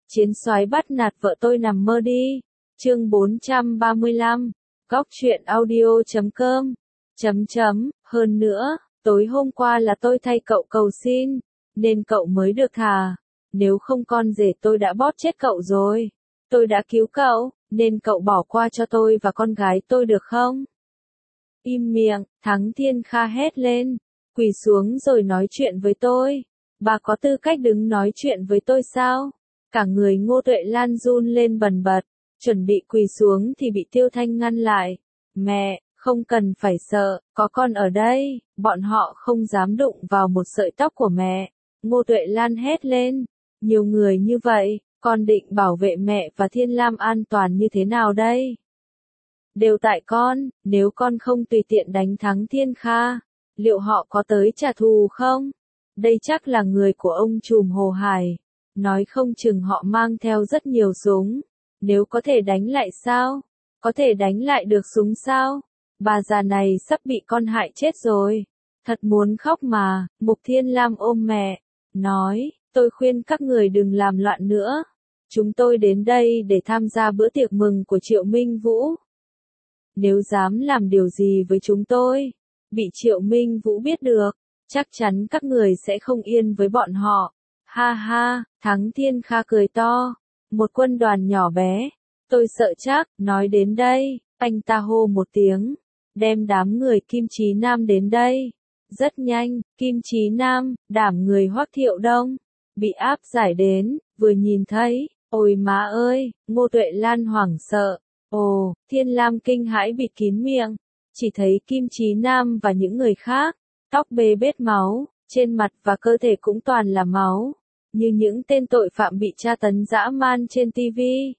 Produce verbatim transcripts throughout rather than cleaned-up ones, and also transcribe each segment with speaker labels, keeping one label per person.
Speaker 1: Chiến soái bắt nạt vợ tôi nằm mơ đi. Chương bốn trăm ba mươi lăm. Góc truyện audio chấm com. Chấm chấm, hơn nữa, tối hôm qua là tôi thay cậu cầu xin, nên cậu mới được thả. Nếu không con rể tôi đã bóp chết cậu rồi. Tôi đã cứu cậu, nên cậu bỏ qua cho tôi và con gái tôi được không? Im miệng, Thắng Thiên Kha hét lên, quỳ xuống rồi nói chuyện với tôi. Bà có tư cách đứng nói chuyện với tôi sao? Cả người Ngô Tuệ Lan run lên bần bật, chuẩn bị quỳ xuống thì bị Tiêu Thanh ngăn lại. Mẹ, không cần phải sợ, có con ở đây, bọn họ không dám đụng vào một sợi tóc của mẹ. Ngô Tuệ Lan hét lên, nhiều người như vậy, con định bảo vệ mẹ và Thiên Lam an toàn như thế nào đây? Đều tại con, nếu con không tùy tiện đánh thắng Thiên Kha, liệu họ có tới trả thù không? Đây chắc là người của ông trùm Hồ Hải, nói không chừng họ mang theo rất nhiều súng. Nếu có thể đánh lại sao? Có thể đánh lại được súng sao? Bà già này sắp bị con hại chết rồi. Thật muốn khóc mà. Mục Thiên Lam ôm mẹ, nói, tôi khuyên các người đừng làm loạn nữa. Chúng tôi đến đây để tham gia bữa tiệc mừng của Triệu Minh Vũ. Nếu dám làm điều gì với chúng tôi, bị Triệu Minh Vũ biết được, chắc chắn các người sẽ không yên với bọn họ. Ha ha, Thắng Thiên Kha cười to. Một quân đoàn nhỏ bé. Tôi sợ chắc, nói đến đây, anh ta hô một tiếng, đem đám người Kim Chí Nam đến đây. Rất nhanh, Kim Chí Nam, đảm người Hoắc Thiệu Đông, bị áp giải đến, vừa nhìn thấy, ôi má ơi, Ngô Tuệ Lan hoảng sợ. Ồ, Thiên Lam kinh hãi bịt kín miệng, chỉ thấy Kim Chí Nam và những người khác, tóc bê bết máu, trên mặt và cơ thể cũng toàn là máu, như những tên tội phạm bị tra tấn dã man trên ti vi.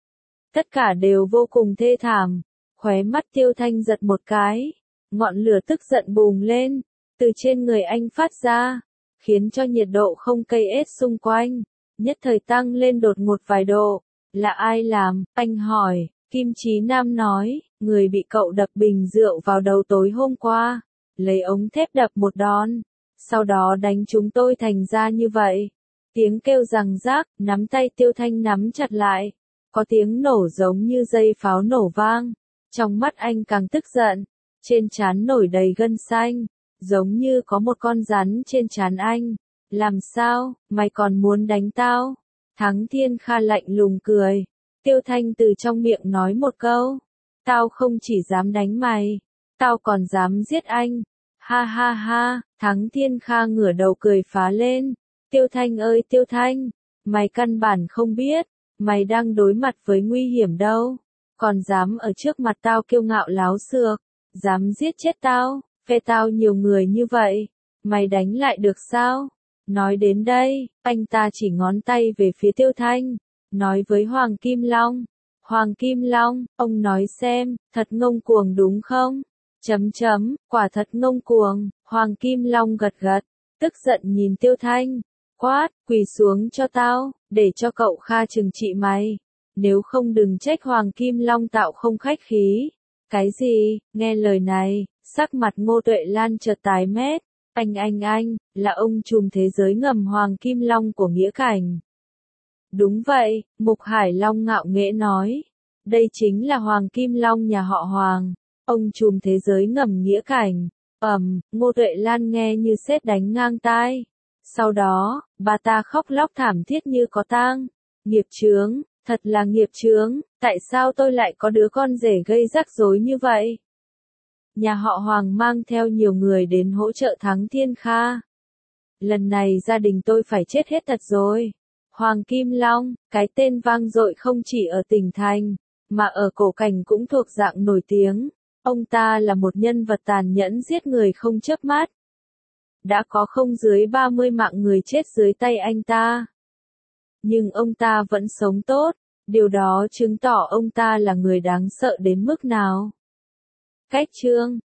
Speaker 1: Tất cả đều vô cùng thê thảm. Khóe mắt Tiêu Thanh giật một cái, ngọn lửa tức giận bùng lên, từ trên người anh phát ra, khiến cho nhiệt độ không cây ết xung quanh, nhất thời tăng lên đột ngột vài độ. Là ai làm? Anh hỏi. Kim Chí Nam nói, người bị cậu đập bình rượu vào đầu tối hôm qua, lấy ống thép đập một đòn, sau đó đánh chúng tôi thành ra như vậy. Tiếng kêu rằng rác, nắm tay Tiêu Thanh nắm chặt lại, có tiếng nổ giống như dây pháo nổ vang. Trong mắt anh càng tức giận, trên trán nổi đầy gân xanh, giống như có một con rắn trên trán anh. Làm sao, mày còn muốn đánh tao? Thắng Thiên Kha lạnh lùng cười. Tiêu Thanh từ trong miệng nói một câu, tao không chỉ dám đánh mày, tao còn dám giết anh. Ha ha ha, Thắng Thiên Kha ngửa đầu cười phá lên. Tiêu Thanh ơi Tiêu Thanh, mày căn bản không biết, mày đang đối mặt với nguy hiểm đâu, còn dám ở trước mặt tao kiêu ngạo láo xược, dám giết chết tao, phe tao nhiều người như vậy, mày đánh lại được sao? Nói đến đây, anh ta chỉ ngón tay về phía Tiêu Thanh, nói với Hoàng Kim Long, Hoàng Kim Long, ông nói xem, thật ngông cuồng đúng không? Chấm chấm, quả thật ngông cuồng. Hoàng Kim Long gật gật, tức giận nhìn Tiêu Thanh, quát, quỳ xuống cho tao, để cho cậu Kha trừng trị mày. Nếu không đừng trách Hoàng Kim Long tạo không khách khí. Cái gì? Nghe lời này, sắc mặt Ngô Tuệ Lan chợt tái mét. Anh anh anh, là ông trùm thế giới ngầm Hoàng Kim Long của Nghĩa Cảnh. Đúng vậy, Mục Hải Long ngạo nghễ nói. Đây chính là Hoàng Kim Long nhà họ Hoàng, ông trùm thế giới ngầm Nghĩa Cảnh. Ầm, Ngô Tuệ Lan nghe như sét đánh ngang tai. Sau đó, bà ta khóc lóc thảm thiết như có tang. Nghiệp chướng, thật là nghiệp chướng, tại sao tôi lại có đứa con rể gây rắc rối như vậy? Nhà họ Hoàng mang theo nhiều người đến hỗ trợ Thắng Thiên Kha. Lần này gia đình tôi phải chết hết thật rồi. Hoàng Kim Long, cái tên vang dội không chỉ ở tỉnh thành, mà ở cổ cảnh cũng thuộc dạng nổi tiếng. Ông ta là một nhân vật tàn nhẫn giết người không chớp mắt. Đã có không dưới ba mươi mạng người chết dưới tay anh ta. Nhưng ông ta vẫn sống tốt, điều đó chứng tỏ ông ta là người đáng sợ đến mức nào. Cách chương